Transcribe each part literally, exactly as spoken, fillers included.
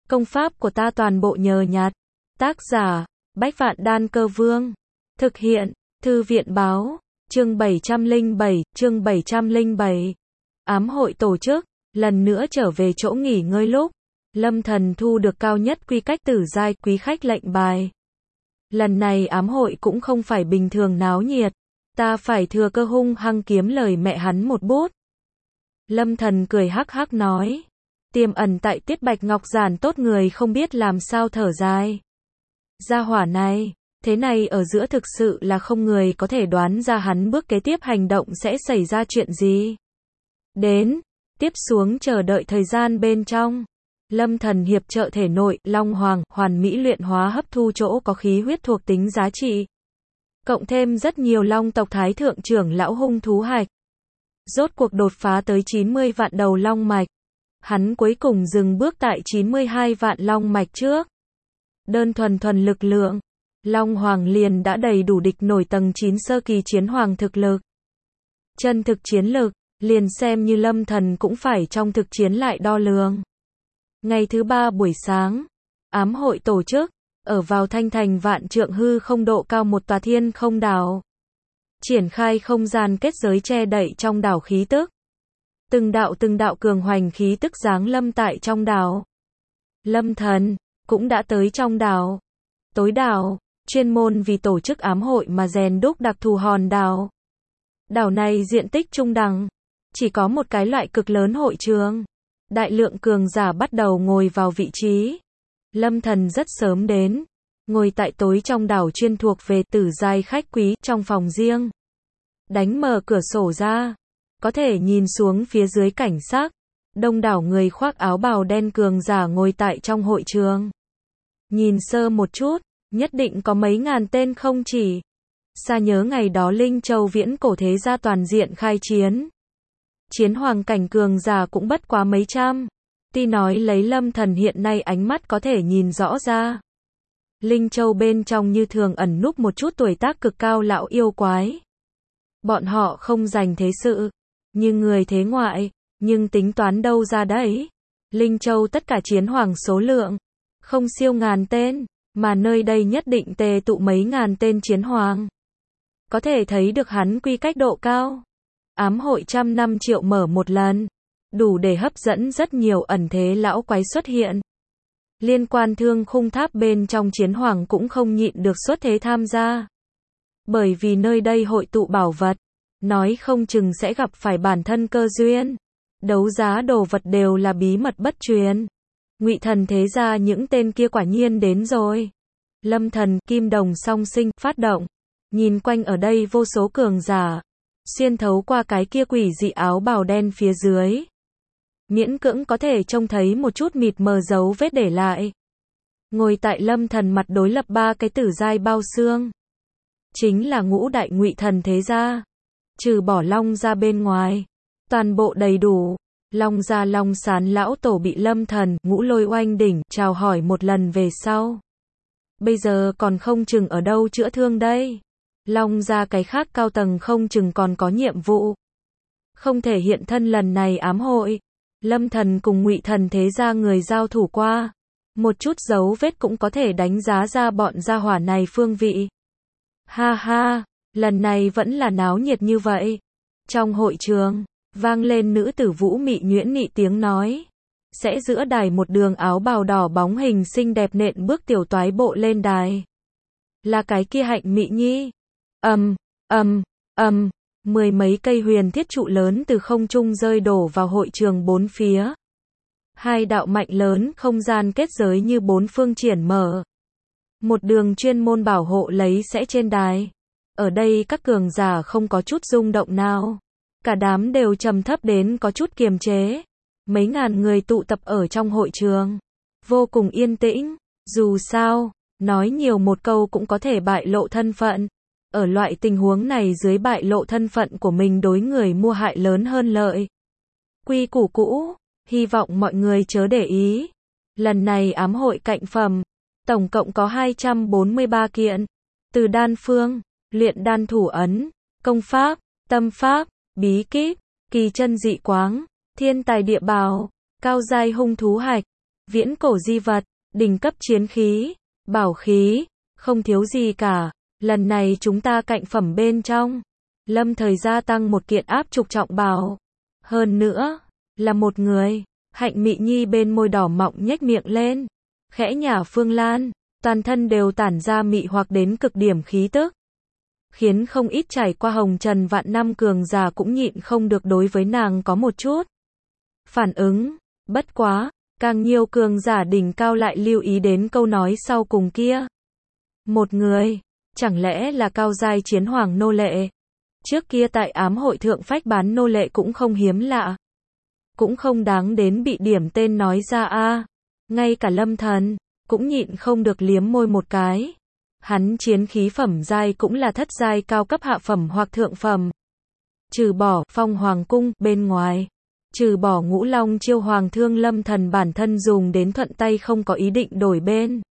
Công pháp của ta toàn bộ nhờ nhặt. Tác giả, Bách Vạn Đan Cơ Vương. Thực hiện, Thư viện báo, chương bảy trăm lẻ bảy, chương bảy trăm lẻ bảy. Ám hội tổ chức, lần nữa trở về chỗ nghỉ ngơi lúc. Lâm Thần thu được cao nhất quy cách tử giai quý khách lệnh bài. Lần này ám hội cũng không phải bình thường náo nhiệt. Ta phải thừa cơ hung hăng kiếm lời mẹ hắn một bút. Lâm Thần cười hắc hắc nói. Tiềm ẩn tại Tiết Bạch Ngọc Giản tốt người không biết làm sao thở dài. Gia hỏa này, thế này ở giữa thực sự là không người có thể đoán ra hắn bước kế tiếp hành động sẽ xảy ra chuyện gì. Đến, tiếp xuống chờ đợi thời gian bên trong. Lâm Thần hiệp trợ thể nội, Long Hoàng, hoàn mỹ luyện hóa hấp thu chỗ có khí huyết thuộc tính giá trị. Cộng thêm rất nhiều long tộc thái thượng trưởng lão hung thú hạch. Rốt cuộc đột phá tới chín mươi vạn đầu long mạch. Hắn cuối cùng dừng bước tại chín mươi hai vạn long mạch trước. Đơn thuần thuần lực lượng, Long Hoàng liền đã đầy đủ địch nổi tầng chín sơ kỳ chiến hoàng thực lực. Chân thực chiến lực, liền xem như Lâm Thần cũng phải trong thực chiến lại đo lường. Ngày thứ ba buổi sáng, ám hội tổ chức, ở vào thanh thành vạn trượng hư không độ cao một tòa thiên không đảo. Triển khai không gian kết giới che đậy trong đảo khí tức. Từng đạo từng đạo cường hoành khí tức giáng lâm tại trong đảo. Lâm Thần cũng đã tới trong đảo. Tối đảo, chuyên môn vì tổ chức ám hội mà rèn đúc đặc thù hòn đảo. Đảo này diện tích trung đẳng, chỉ có một cái loại cực lớn hội trường. Đại lượng cường giả bắt đầu ngồi vào vị trí. Lâm Thần rất sớm đến, ngồi tại tối trong đảo chuyên thuộc về tử giai khách quý trong phòng riêng. Đánh mở cửa sổ ra, có thể nhìn xuống phía dưới cảnh sắc. Đông đảo người khoác áo bào đen cường giả ngồi tại trong hội trường. Nhìn sơ một chút, nhất định có mấy ngàn tên không chỉ. Xa nhớ ngày đó Linh Châu viễn cổ thế gia toàn diện khai chiến. Chiến hoàng cảnh cường giả cũng bất quá mấy trăm. Tuy nói lấy Lâm Thần hiện nay ánh mắt có thể nhìn rõ ra. Linh Châu bên trong như thường ẩn núp một chút tuổi tác cực cao lão yêu quái. Bọn họ không giành thế sự, như người thế ngoại, nhưng tính toán đâu ra đấy. Linh Châu tất cả chiến hoàng số lượng, không siêu ngàn tên, mà nơi đây nhất định tề tụ mấy ngàn tên chiến hoàng. Có thể thấy được hắn quy cách độ cao. Ám hội trăm năm triệu mở một lần, đủ để hấp dẫn rất nhiều ẩn thế lão quái xuất hiện. Liên quan thương khung tháp bên trong chiến hoàng cũng không nhịn được xuất thế tham gia. Bởi vì nơi đây hội tụ bảo vật, nói không chừng sẽ gặp phải bản thân cơ duyên. Đấu giá đồ vật đều là bí mật bất truyền. Ngụy Thần thế gia những tên kia quả nhiên đến rồi. Lâm Thần, Kim Đồng song sinh, phát động. Nhìn quanh ở đây vô số cường giả. Xuyên thấu qua cái kia quỷ dị áo bào đen phía dưới. Miễn cưỡng có thể trông thấy một chút mịt mờ dấu vết để lại. Ngồi tại Lâm Thần mặt đối lập ba cái tử giai bao xương. Chính là ngũ đại Ngụy Thần thế gia. Trừ bỏ Long ra bên ngoài. Toàn bộ đầy đủ. Long gia Long Sán lão tổ bị Lâm Thần, Ngũ Lôi oanh đỉnh, chào hỏi một lần về sau. Bây giờ còn không chừng ở đâu chữa thương đây. Long gia cái khác cao tầng không chừng còn có nhiệm vụ. Không thể hiện thân lần này ám hội. Lâm Thần cùng Ngụy Thần thế gia người giao thủ qua. Một chút dấu vết cũng có thể đánh giá ra bọn gia hỏa này phương vị. Ha ha, lần này vẫn là náo nhiệt như vậy. Trong hội trường, vang lên nữ tử Vũ Mị nhuyễn nị tiếng nói. Sẽ giữa đài một đường áo bào đỏ bóng hình xinh đẹp nện bước tiểu toái bộ lên đài. Là cái kia Hạnh Mị Nhi. Ầm, ầm, ầm, mười mấy cây huyền thiết trụ lớn từ không trung rơi đổ vào hội trường bốn phía. Hai đạo mạnh lớn không gian kết giới như bốn phương triển mở. Một đường chuyên môn bảo hộ lấy sẽ trên đài. Ở đây các cường giả không có chút rung động nào. Cả đám đều trầm thấp đến có chút kiềm chế. Mấy ngàn người tụ tập ở trong hội trường. Vô cùng yên tĩnh. Dù sao, nói nhiều một câu cũng có thể bại lộ thân phận. Ở loại tình huống này dưới bại lộ thân phận của mình đối người mua hại lớn hơn lợi. Quy củ cũ, hy vọng mọi người chớ để ý. Lần này ám hội cạnh phẩm, tổng cộng có hai trăm bốn mươi ba kiện. Từ đan phương, luyện đan thủ ấn, công pháp, tâm pháp, bí kíp, kỳ chân dị quáng, thiên tài địa bảo, cao giai hung thú hạch, viễn cổ di vật, đỉnh cấp chiến khí, bảo khí, không thiếu gì cả. Lần này chúng ta cạnh phẩm bên trong. Lâm Thời gia tăng một kiện áp trục trọng bảo. Hơn nữa, là một người. Hạnh Mị Nhi bên môi đỏ mọng nhếch miệng lên. Khẽ nhả Phương Lan, toàn thân đều tản ra mị hoặc đến cực điểm khí tức. Khiến không ít trải qua hồng trần vạn năm cường giả cũng nhịn không được đối với nàng có một chút phản ứng. Bất quá, càng nhiều cường giả đỉnh cao lại lưu ý đến câu nói sau cùng kia. Một người, chẳng lẽ là cao giai chiến hoàng nô lệ? Trước kia tại ám hội thượng phách bán nô lệ cũng không hiếm lạ. Cũng không đáng đến bị điểm tên nói ra a. Ngay cả Lâm Thần, cũng nhịn không được liếm môi một cái. Hắn chiến khí phẩm giai cũng là thất giai cao cấp hạ phẩm hoặc thượng phẩm. Trừ bỏ Phong Hoàng cung bên ngoài, trừ bỏ Ngũ Long chiêu hoàng thương Lâm Thần bản thân dùng đến thuận tay không có ý định đổi bên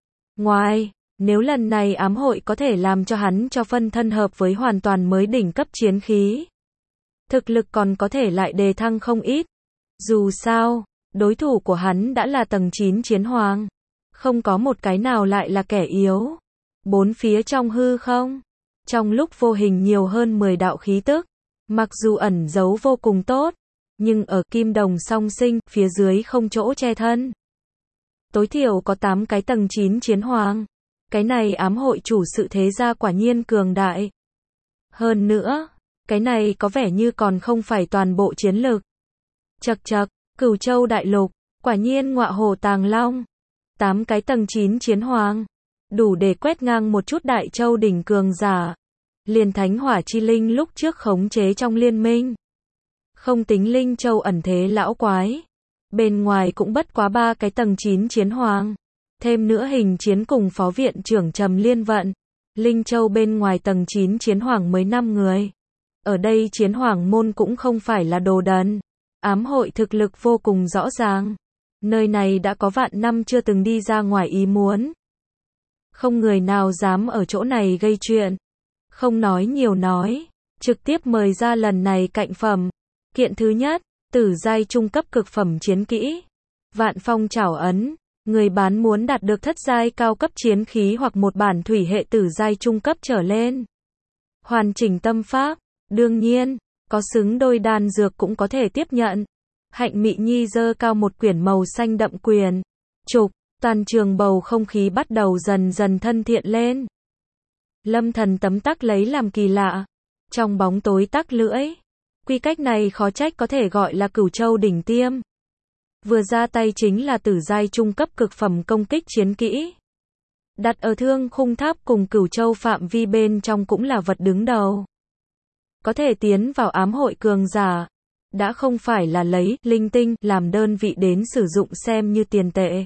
ngoài, nếu lần này ám hội có thể làm cho hắn cho phân thân hợp với hoàn toàn mới đỉnh cấp chiến khí, thực lực còn có thể lại đề thăng không ít. Dù sao, đối thủ của hắn đã là tầng chín chiến hoàng, không có một cái nào lại là kẻ yếu. Bốn phía trong hư không, trong lúc vô hình nhiều hơn mười đạo khí tức, mặc dù ẩn giấu vô cùng tốt, nhưng ở kim đồng song sinh, phía dưới không chỗ che thân. Tối thiểu có tám cái tầng chín chiến hoàng. Cái này ám hội chủ sự thế gia quả nhiên cường đại. Hơn nữa, cái này có vẻ như còn không phải toàn bộ chiến lực. Chậc chậc, Cửu Châu đại lục, quả nhiên ngọa hổ tàng long. Tám cái tầng chín chiến hoàng, đủ để quét ngang một chút đại châu đỉnh cường giả. Liền thánh hỏa chi linh lúc trước khống chế trong liên minh. Không tính Linh Châu ẩn thế lão quái. Bên ngoài cũng bất quá ba cái tầng chín chiến hoàng. Thêm nữa hình chiến cùng phó viện trưởng Trầm Liên Vận. Linh Châu bên ngoài tầng chín chiến hoàng mới năm người. Ở đây chiến hoàng môn cũng không phải là đồ đần. Ám hội thực lực vô cùng rõ ràng. Nơi này đã có vạn năm chưa từng đi ra ngoài ý muốn. Không người nào dám ở chỗ này gây chuyện. Không nói nhiều nói, trực tiếp mời ra lần này cạnh phẩm. Kiện thứ nhất, tử giai trung cấp cực phẩm chiến kỹ. Vạn phong trảo ấn, người bán muốn đạt được thất giai cao cấp chiến khí hoặc một bản thủy hệ tử giai trung cấp trở lên. Hoàn chỉnh tâm pháp, đương nhiên, có xứng đôi đan dược cũng có thể tiếp nhận. Hạnh Mị Nhi giơ cao một quyển màu xanh đậm quyền trục, toàn trường bầu không khí bắt đầu dần dần thân thiện lên. Lâm Thần tấm tắc lấy làm kỳ lạ, trong bóng tối tắc lưỡi. Quy cách này khó trách có thể gọi là Cửu Châu đỉnh tiêm. Vừa ra tay chính là tử giai trung cấp cực phẩm công kích chiến kỹ. Đặt ở thương khung tháp cùng Cửu Châu phạm vi bên trong cũng là vật đứng đầu. Có thể tiến vào ám hội cường giả, đã không phải là lấy linh tinh làm đơn vị đến sử dụng xem như tiền tệ.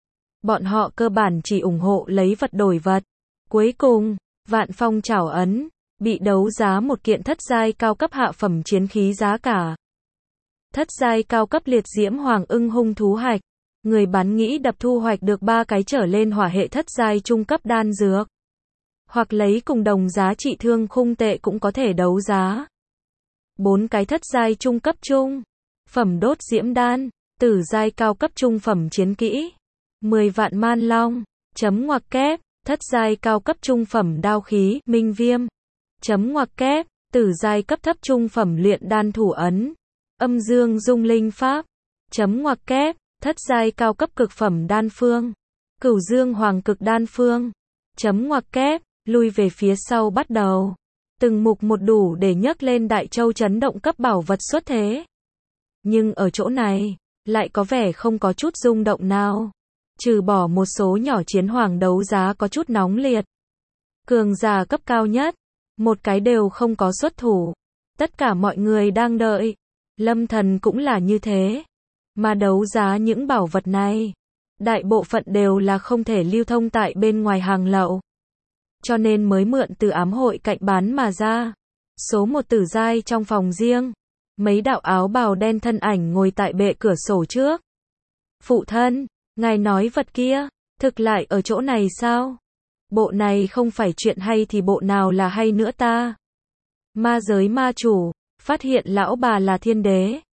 Bọn họ cơ bản chỉ ủng hộ lấy vật đổi vật. Cuối cùng, Vạn Phong trảo ấn bị đấu giá một kiện thất giai cao cấp hạ phẩm chiến khí giá cả. Thất giai cao cấp liệt diễm hoàng ưng hung thú hạch, người bán nghĩ đập thu hoạch được ba cái trở lên hỏa hệ thất giai trung cấp đan dược. Hoặc lấy cùng đồng giá trị thương khung tệ cũng có thể đấu giá. Bốn cái thất giai trung cấp trung phẩm đốt diễm đan, tử giai cao cấp trung phẩm chiến kỹ. mười vạn man long, chấm ngoặc kép, thất giai cao cấp trung phẩm đao khí, minh viêm. Chấm ngoặc kép, tử giai cấp thấp trung phẩm luyện đan thủ ấn, âm dương dung linh pháp. Chấm ngoặc kép, thất giai cao cấp cực phẩm đan phương, cửu dương hoàng cực đan phương. Chấm ngoặc kép, lui về phía sau bắt đầu. Từng mục một đủ để nhấc lên đại châu chấn động cấp bảo vật xuất thế. Nhưng ở chỗ này, lại có vẻ không có chút rung động nào. Trừ bỏ một số nhỏ chiến hoàng đấu giá có chút nóng liệt. Cường giả cấp cao nhất, một cái đều không có xuất thủ. Tất cả mọi người đang đợi. Lâm Thần cũng là như thế. Mà đấu giá những bảo vật này, đại bộ phận đều là không thể lưu thông tại bên ngoài hàng lậu. Cho nên mới mượn từ ám hội cạnh bán mà ra. Số một tử giai trong phòng riêng. Mấy đạo áo bào đen thân ảnh ngồi tại bệ cửa sổ trước. Phụ thân, ngài nói vật kia, thực lại ở chỗ này sao? Bộ này không phải chuyện hay thì bộ nào là hay nữa ta? Ma giới ma chủ, phát hiện lão bà là thiên đế.